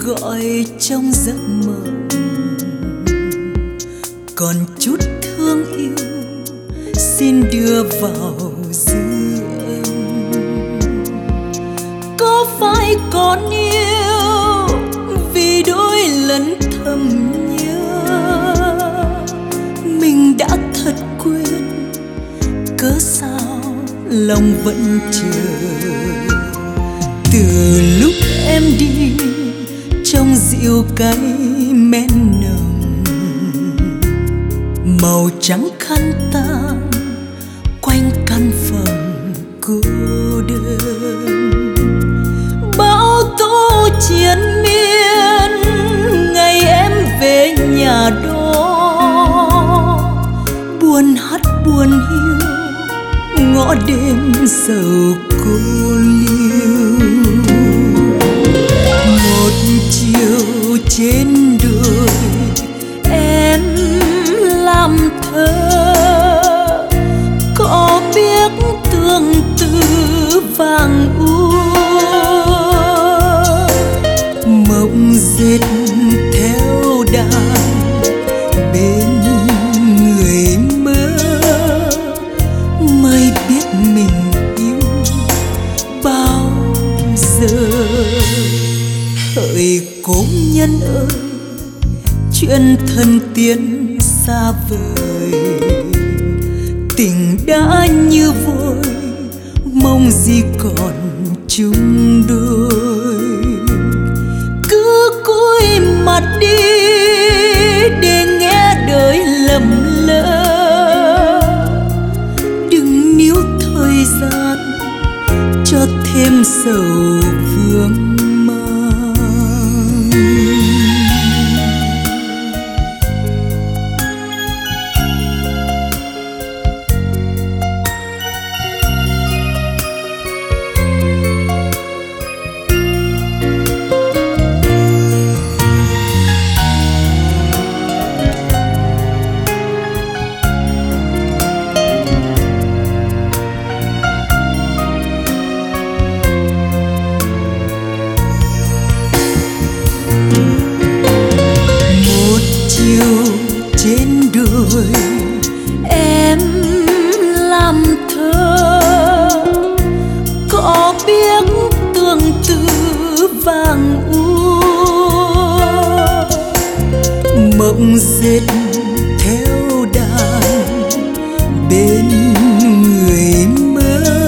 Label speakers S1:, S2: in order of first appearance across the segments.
S1: gọi trong giấc mộng, còn chút thương yêu xin đưa vào dư em. Có phải còn yêu vì đôi lần thầm nhớ, mình đã thật quên cớ sao lòng vẫn chờ. Từ lúc em đi trong rượu cay men nồng, màu trắng khăn tang quanh căn phòng cô đơn. Bão tố triền miên ngày em về nhà đó, buồn hát buồn hiu ngõ đêm sầu cô liêu. Một chiều trên đồi em làm thơ, có biết tương tư vàng úa, mộng dệt theo đàn bên người mơ, mới biết mình yêu bao giờ. Hỡi cố nhân ơi, chuyện thân tiến xa vời, tình đã như vội mong gì còn chung đôi. Cứ cúi mặt đi để nghe đời lầm lỡ, đừng níu thời gian cho thêm sầu vương mang. Trên đồi em làm thơ, có biết tương tư vàng úa, mộng dệt theo đàn bên người mơ,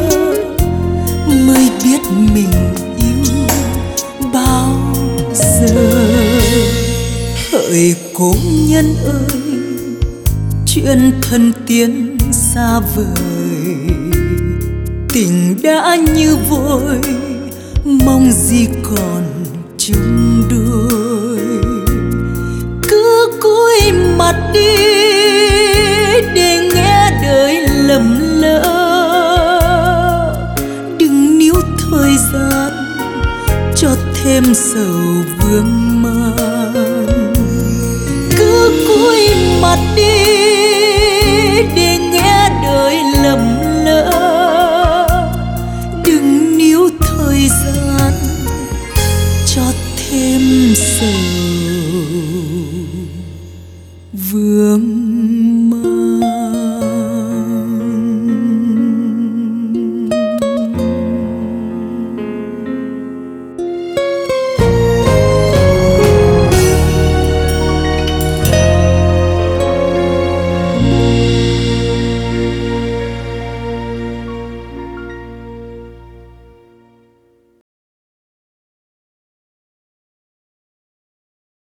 S1: mới biết mình yêu bao giờ. Hỡi cố nhân ơi, chuyện thân tiến xa vời, tình đã như vội mong gì còn chung đôi. Cứ cúi mặt đi để nghe đời lầm lỡ, đừng níu thời gian cho thêm sầu vương mang. Cứ cúi mặt đi